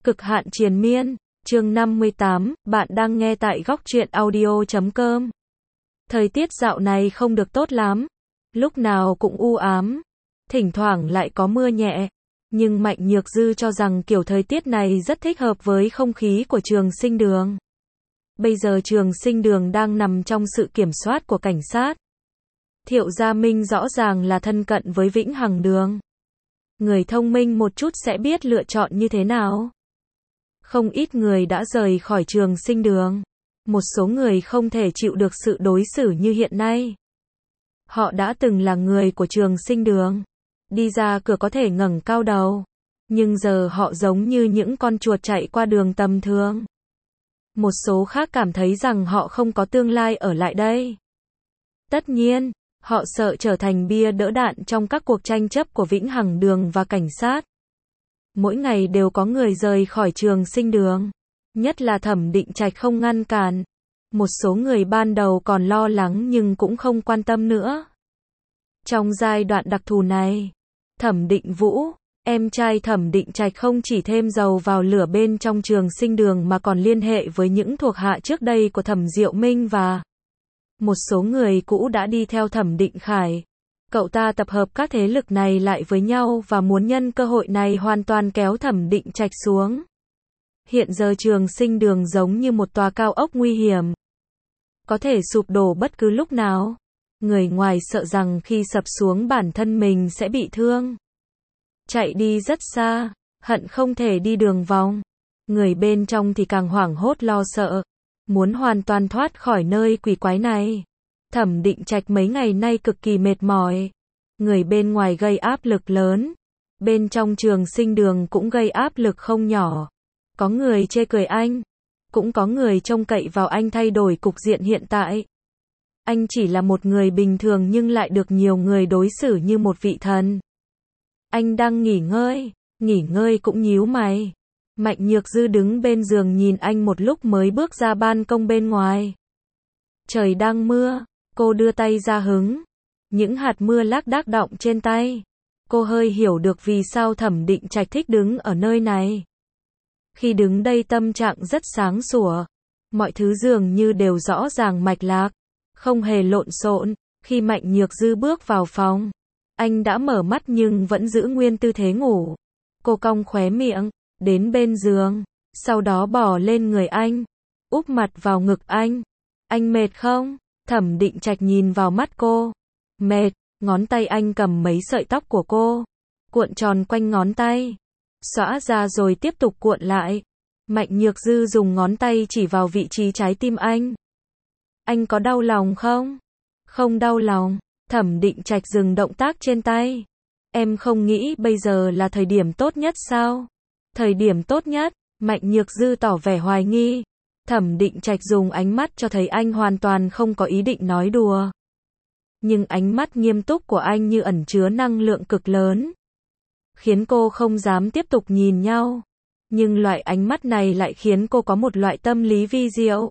Cực hạn triền miên, chương 58, bạn đang nghe tại góc truyện audio.com. Thời tiết dạo này không được tốt lắm, lúc nào cũng u ám, thỉnh thoảng lại có mưa nhẹ, nhưng Mạnh Nhược Dư cho rằng kiểu thời tiết này rất thích hợp với không khí của Trường Sinh Đường. Bây giờ Trường Sinh Đường đang nằm trong sự kiểm soát của cảnh sát. Thiệu Gia Minh rõ ràng là thân cận với Vĩnh Hằng Đường. Người thông minh một chút sẽ biết lựa chọn như thế nào. Không ít người đã rời khỏi Trường Sinh Đường. Một số người không thể chịu được sự đối xử như hiện nay. Họ đã từng là người của Trường Sinh Đường. Đi ra cửa có thể ngẩng cao đầu. Nhưng giờ họ giống như những con chuột chạy qua đường tầm thường. Một số khác cảm thấy rằng họ không có tương lai ở lại đây. Tất nhiên, họ sợ trở thành bia đỡ đạn trong các cuộc tranh chấp của Vĩnh Hằng Đường và cảnh sát. Mỗi ngày đều có người rời khỏi Trường Sinh Đường. Nhất là Thẩm Định Trạch không ngăn cản. Một số người ban đầu còn lo lắng nhưng cũng không quan tâm nữa. Trong giai đoạn đặc thù này, Thẩm Định Vũ, em trai Thẩm Định Trạch không chỉ thêm dầu vào lửa bên trong Trường Sinh Đường mà còn liên hệ với những thuộc hạ trước đây của Thẩm Diệu Minh và một số người cũ đã đi theo Thẩm Định Khải. Cậu ta tập hợp các thế lực này lại với nhau và muốn nhân cơ hội này hoàn toàn kéo Thẩm Định Trạch xuống. Hiện giờ Trường Sinh Đường giống như một tòa cao ốc nguy hiểm. Có thể sụp đổ bất cứ lúc nào. Người ngoài sợ rằng khi sập xuống bản thân mình sẽ bị thương. Chạy đi rất xa, hận không thể đi đường vòng. Người bên trong thì càng hoảng hốt lo sợ. Muốn hoàn toàn thoát khỏi nơi quỷ quái này. Thẩm Định Trạch mấy ngày nay cực kỳ mệt mỏi. Người bên ngoài gây áp lực lớn. Bên trong Trường Sinh Đường cũng gây áp lực không nhỏ. Có người chê cười anh. Cũng có người trông cậy vào anh thay đổi cục diện hiện tại. Anh chỉ là một người bình thường nhưng lại được nhiều người đối xử như một vị thần. Anh đang nghỉ ngơi cũng nhíu mày. Mạnh Nhược Dư đứng bên giường nhìn anh một lúc mới bước ra ban công bên ngoài. Trời đang mưa, cô đưa tay ra hứng. Những hạt mưa lác đác đọng trên tay. Cô hơi hiểu được vì sao Thẩm Định Trạch thích đứng ở nơi này. Khi đứng đây tâm trạng rất sáng sủa. Mọi thứ dường như đều rõ ràng mạch lạc, không hề lộn xộn. Khi Mạnh Nhược Dư bước vào phòng, anh đã mở mắt nhưng vẫn giữ nguyên tư thế ngủ. Cô cong khóe miệng, đến bên giường, sau đó bò lên người anh, úp mặt vào ngực anh. Anh mệt không? Thẩm Định Trạch nhìn vào mắt cô. Mệt. Ngón tay anh cầm mấy sợi tóc của cô, cuộn tròn quanh ngón tay, xõa ra rồi tiếp tục cuộn lại. Mạnh Nhược Dư dùng ngón tay chỉ vào vị trí trái tim anh. Anh có đau lòng không? Không đau lòng. Thẩm Định Trạch dừng động tác trên tay. Em không nghĩ bây giờ là thời điểm tốt nhất sao? Thời điểm tốt nhất? Mạnh Nhược Dư tỏ vẻ hoài nghi. Thẩm Định Trạch dùng ánh mắt cho thấy anh hoàn toàn không có ý định nói đùa. Nhưng ánh mắt nghiêm túc của anh như ẩn chứa năng lượng cực lớn, khiến cô không dám tiếp tục nhìn nhau. Nhưng loại ánh mắt này lại khiến cô có một loại tâm lý vi diệu.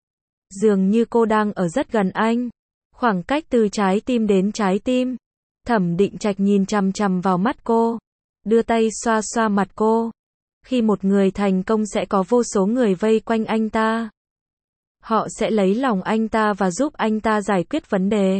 Dường như cô đang ở rất gần anh. Khoảng cách từ trái tim đến trái tim. Thẩm Định Trạch nhìn chằm chằm vào mắt cô, đưa tay xoa xoa mặt cô. Khi một người thành công sẽ có vô số người vây quanh anh ta. Họ sẽ lấy lòng anh ta và giúp anh ta giải quyết vấn đề.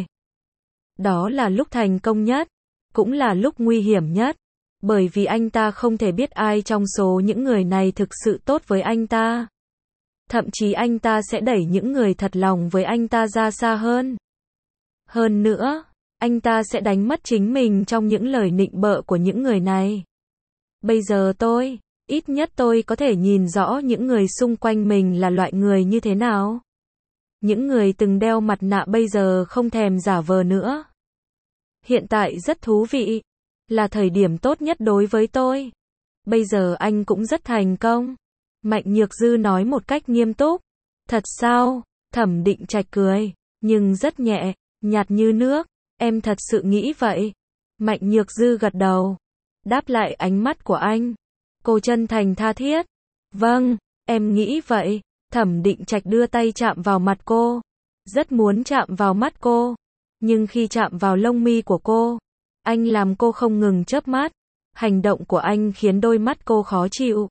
Đó là lúc thành công nhất, cũng là lúc nguy hiểm nhất. Bởi vì anh ta không thể biết ai trong số những người này thực sự tốt với anh ta. Thậm chí anh ta sẽ đẩy những người thật lòng với anh ta ra xa hơn. Hơn nữa, anh ta sẽ đánh mất chính mình trong những lời nịnh bợ của những người này. Bây giờ ít nhất tôi có thể nhìn rõ những người xung quanh mình là loại người như thế nào. Những người từng đeo mặt nạ bây giờ không thèm giả vờ nữa. Hiện tại rất thú vị. Là thời điểm tốt nhất đối với tôi. Bây giờ anh cũng rất thành công. Mạnh Nhược Dư nói một cách nghiêm túc. Thật sao? Thẩm Định Trạch cười, nhưng rất nhẹ, nhạt như nước. Em thật sự nghĩ vậy? Mạnh Nhược Dư gật đầu, đáp lại ánh mắt của anh. Cô chân thành tha thiết. Vâng, em nghĩ vậy. Thẩm Định Trạch đưa tay chạm vào mặt cô. Rất muốn chạm vào mắt cô. Nhưng khi chạm vào lông mi của cô, anh làm cô không ngừng chớp mắt. Hành động của anh khiến đôi mắt cô khó chịu.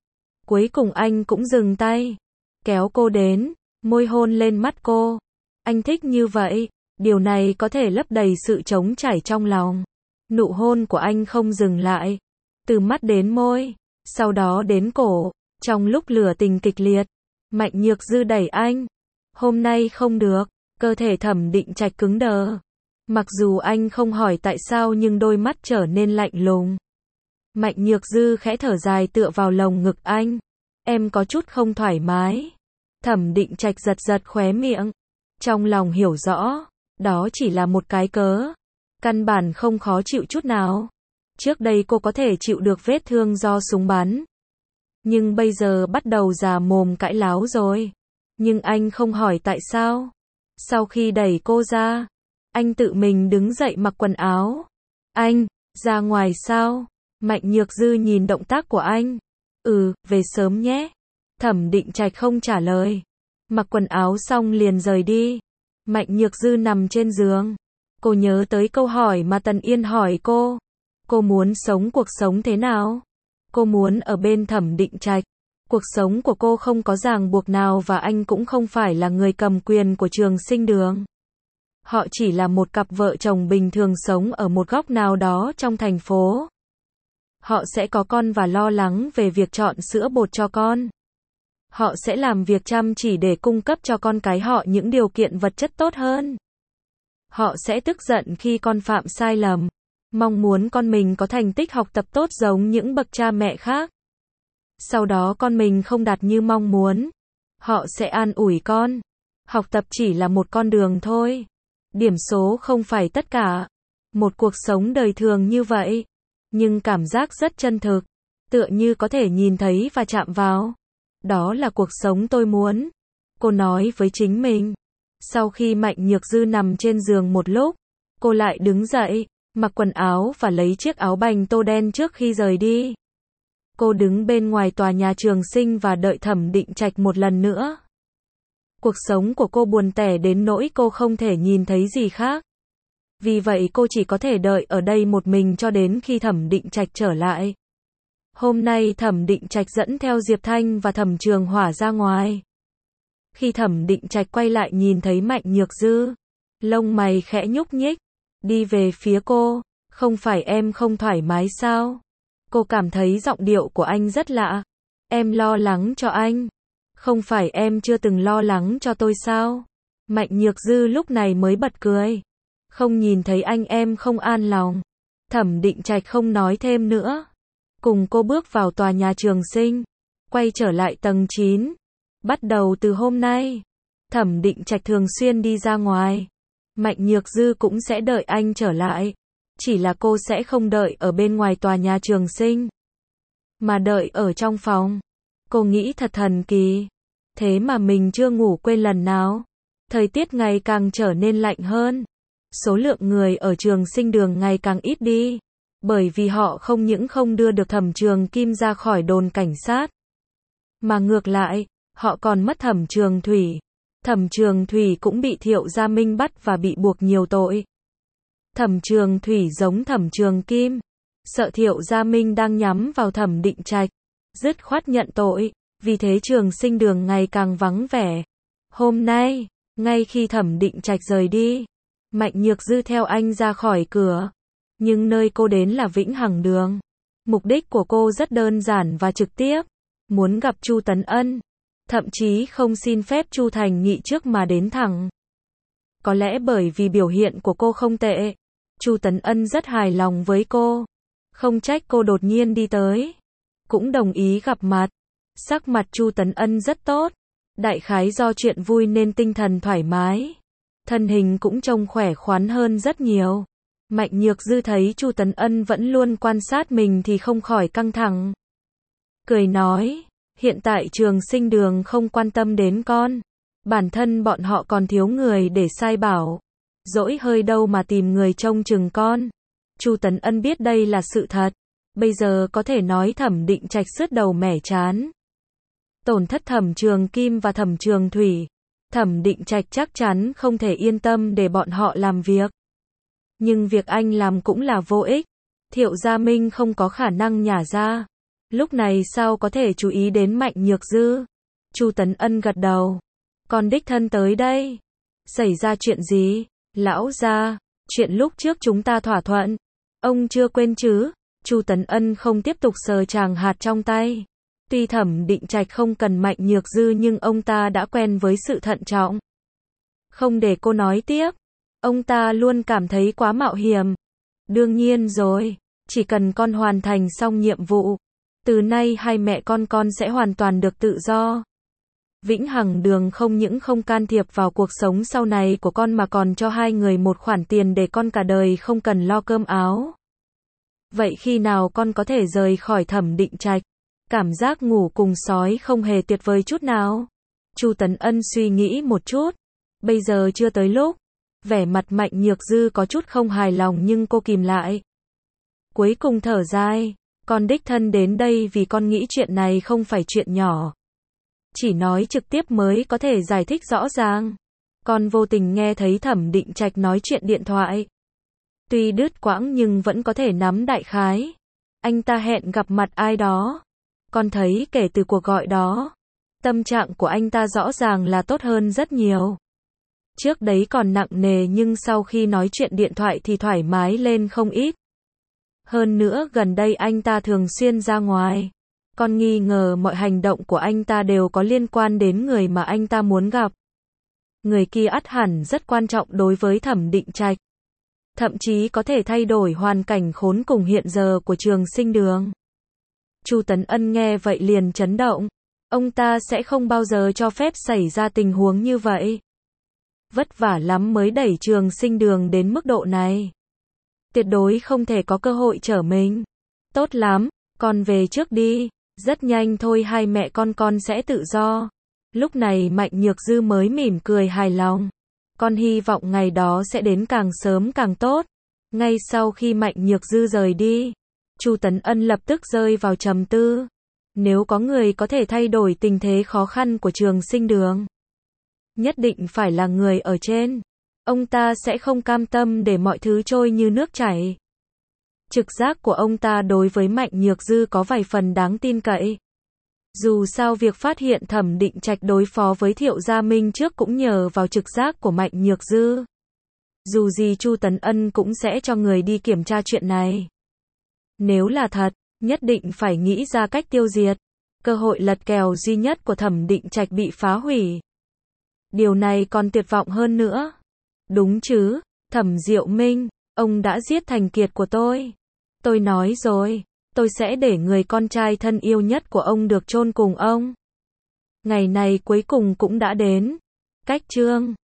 Cuối cùng anh cũng dừng tay, kéo cô đến, môi hôn lên mắt cô. Anh thích như vậy, điều này có thể lấp đầy sự trống trải trong lòng. Nụ hôn của anh không dừng lại, từ mắt đến môi, sau đó đến cổ. Trong lúc lửa tình kịch liệt, Mạnh Nhược Dư đẩy anh. Hôm nay không được, cơ thể Thẩm Định Trạch cứng đờ. Mặc dù anh không hỏi tại sao nhưng đôi mắt trở nên lạnh lùng. Mạnh Nhược Dư khẽ thở dài tựa vào lồng ngực anh. Em có chút không thoải mái. Thẩm Định Trạch giật giật khóe miệng. Trong lòng hiểu rõ, đó chỉ là một cái cớ. Căn bản không khó chịu chút nào. Trước đây cô có thể chịu được vết thương do súng bắn. Nhưng bây giờ bắt đầu già mồm cãi láo rồi. Nhưng anh không hỏi tại sao. Sau khi đẩy cô ra, anh tự mình đứng dậy mặc quần áo. Anh, ra ngoài sao? Mạnh Nhược Dư nhìn động tác của anh. Về sớm nhé. Thẩm Định Trạch không trả lời. Mặc quần áo xong liền rời đi. Mạnh Nhược Dư nằm trên giường. Cô nhớ tới câu hỏi mà Tần Yên hỏi cô. Cô muốn sống cuộc sống thế nào? Cô muốn ở bên Thẩm Định Trạch. Cuộc sống của cô không có ràng buộc nào và anh cũng không phải là người cầm quyền của Trường Sinh Đường. Họ chỉ là một cặp vợ chồng bình thường sống ở một góc nào đó trong thành phố. Họ sẽ có con và lo lắng về việc chọn sữa bột cho con. Họ sẽ làm việc chăm chỉ để cung cấp cho con cái họ những điều kiện vật chất tốt hơn. Họ sẽ tức giận khi con phạm sai lầm. Mong muốn con mình có thành tích học tập tốt giống những bậc cha mẹ khác. Sau đó con mình không đạt như mong muốn. Họ sẽ an ủi con. Học tập chỉ là một con đường thôi. Điểm số không phải tất cả. Một cuộc sống đời thường như vậy. Nhưng cảm giác rất chân thực. Tựa như có thể nhìn thấy và chạm vào. Đó là cuộc sống tôi muốn. Cô nói với chính mình. Sau khi Mạnh Nhược Dư nằm trên giường một lúc, cô lại đứng dậy, mặc quần áo và lấy chiếc áo bành tô đen trước khi rời đi. Cô đứng bên ngoài tòa nhà Trường Sinh và đợi Thẩm Định Trạch một lần nữa. Cuộc sống của cô buồn tẻ đến nỗi cô không thể nhìn thấy gì khác. Vì vậy cô chỉ có thể đợi ở đây một mình cho đến khi Thẩm Định Trạch trở lại. Hôm nay Thẩm Định Trạch dẫn theo Diệp Thanh và Thẩm Trường Hỏa ra ngoài. Khi Thẩm Định Trạch quay lại nhìn thấy Mạnh Nhược Dư, lông mày khẽ nhúc nhích, đi về phía cô. Không phải em không thoải mái sao? Cô cảm thấy giọng điệu của anh rất lạ. Em lo lắng cho anh. Không phải em chưa từng lo lắng cho tôi sao? Mạnh Nhược Dư lúc này mới bật cười. Không nhìn thấy anh em không an lòng. Thẩm Định Trạch không nói thêm nữa. Cùng cô bước vào tòa nhà Trường Sinh. Quay trở lại tầng 9. Bắt đầu từ hôm nay, Thẩm Định Trạch thường xuyên đi ra ngoài. Mạnh Nhược Dư cũng sẽ đợi anh trở lại. Chỉ là cô sẽ không đợi ở bên ngoài tòa nhà Trường Sinh, mà đợi ở trong phòng. Cô nghĩ thật thần kỳ. Thế mà mình chưa ngủ quên lần nào. Thời tiết ngày càng trở nên lạnh hơn. Số lượng người ở Trường Sinh Đường ngày càng ít đi. Bởi vì họ không những không đưa được Thẩm Trường Kim ra khỏi đồn cảnh sát, mà ngược lại, họ còn mất Thẩm Trường Thủy. Thẩm Trường Thủy cũng bị Thiệu Gia Minh bắt và bị buộc nhiều tội. Thẩm Trường Thủy giống Thẩm Trường Kim, sợ Thiệu Gia Minh đang nhắm vào Thẩm Định Trạch, dứt khoát nhận tội, vì thế Trường Sinh Đường ngày càng vắng vẻ. Hôm nay, ngay khi Thẩm Định Trạch rời đi, Mạnh Nhược Dư theo anh ra khỏi cửa, nhưng nơi cô đến là Vĩnh Hằng Đường. Mục đích của cô rất đơn giản và trực tiếp, muốn gặp Chu Tấn Ân, thậm chí không xin phép Chu Thành Nghị trước mà đến thẳng. Có lẽ bởi vì biểu hiện của cô không tệ, Chu Tấn Ân rất hài lòng với cô, không trách cô đột nhiên đi tới, cũng đồng ý gặp mặt. Sắc mặt Chu Tấn Ân rất tốt, đại khái do chuyện vui nên tinh thần thoải mái, thân hình cũng trông khỏe khoắn hơn rất nhiều. Mạnh Nhược Dư thấy Chu Tấn Ân vẫn luôn quan sát mình thì không khỏi căng thẳng. Cười nói, hiện tại Trường Sinh Đường không quan tâm đến con, bản thân bọn họ còn thiếu người để sai bảo, dỗi hơi đâu mà tìm người trông chừng con. Chu Tấn Ân biết đây là sự thật, bây giờ có thể nói Thẩm Định Trạch sứt đầu mẻ trán. Tổn thất Thẩm Trường Kim và Thẩm Trường Thủy, Thẩm Định Trạch chắc chắn không thể yên tâm để bọn họ làm việc. Nhưng việc anh làm cũng là vô ích. Thiệu Gia Minh không có khả năng nhả ra. Lúc này sao có thể chú ý đến Mạnh Nhược Dư? Chu Tấn Ân gật đầu. Con đích thân tới đây. Xảy ra chuyện gì? Lão gia, chuyện lúc trước chúng ta thỏa thuận. Ông chưa quên chứ? Chu Tấn Ân không tiếp tục sờ tràng hạt trong tay. Tuy Thẩm Định Trạch không cần Mạnh Nhược Dư nhưng ông ta đã quen với sự thận trọng. Không để cô nói tiếp. Ông ta luôn cảm thấy quá mạo hiểm. Đương nhiên rồi, chỉ cần con hoàn thành xong nhiệm vụ, từ nay hai mẹ con sẽ hoàn toàn được tự do. Vĩnh Hằng Đường không những không can thiệp vào cuộc sống sau này của con mà còn cho hai người một khoản tiền để con cả đời không cần lo cơm áo. Vậy khi nào con có thể rời khỏi Thẩm Định Trạch? Cảm giác ngủ cùng sói không hề tuyệt vời chút nào. Chu Tấn Ân suy nghĩ một chút. Bây giờ chưa tới lúc. Vẻ mặt Mạnh Nhược Dư có chút không hài lòng nhưng cô kìm lại. Cuối cùng thở dài. Con đích thân đến đây vì con nghĩ chuyện này không phải chuyện nhỏ. Chỉ nói trực tiếp mới có thể giải thích rõ ràng. Con vô tình nghe thấy Thẩm Định Trạch nói chuyện điện thoại. Tuy đứt quãng nhưng vẫn có thể nắm đại khái. Anh ta hẹn gặp mặt ai đó. Con thấy kể từ cuộc gọi đó, tâm trạng của anh ta rõ ràng là tốt hơn rất nhiều. Trước đấy còn nặng nề nhưng sau khi nói chuyện điện thoại thì thoải mái lên không ít. Hơn nữa gần đây anh ta thường xuyên ra ngoài. Con nghi ngờ mọi hành động của anh ta đều có liên quan đến người mà anh ta muốn gặp. Người kia ắt hẳn rất quan trọng đối với Thẩm Định Trạch. Thậm chí có thể thay đổi hoàn cảnh khốn cùng hiện giờ của Trường Sinh Đường. Chu Tấn Ân nghe vậy liền chấn động. Ông ta sẽ không bao giờ cho phép xảy ra tình huống như vậy. Vất vả lắm mới đẩy Trường Sinh Đường đến mức độ này. Tuyệt đối không thể có cơ hội trở mình. Tốt lắm, con về trước đi. Rất nhanh thôi hai mẹ con sẽ tự do. Lúc này Mạnh Nhược Dư mới mỉm cười hài lòng. Con hy vọng ngày đó sẽ đến càng sớm càng tốt. Ngay sau khi Mạnh Nhược Dư rời đi, Chu Tấn Ân lập tức rơi vào trầm tư. Nếu có người có thể thay đổi tình thế khó khăn của Trường Sinh Đường, nhất định phải là người ở trên. Ông ta sẽ không cam tâm để mọi thứ trôi như nước chảy. Trực giác của ông ta đối với Mạnh Nhược Dư có vài phần đáng tin cậy. Dù sao việc phát hiện Thẩm Định Trạch đối phó với Thiệu Gia Minh trước cũng nhờ vào trực giác của Mạnh Nhược Dư. Dù gì Chu Tấn Ân cũng sẽ cho người đi kiểm tra chuyện này. Nếu là thật, nhất định phải nghĩ ra cách tiêu diệt. Cơ hội lật kèo duy nhất của Thẩm Định Trạch bị phá hủy. Điều này còn tuyệt vọng hơn nữa. Đúng chứ, Thẩm Diệu Minh, ông đã giết thành kiệt của tôi. Tôi nói rồi, tôi sẽ để người con trai thân yêu nhất của ông được chôn cùng ông. Ngày này cuối cùng cũng đã đến. Cách chương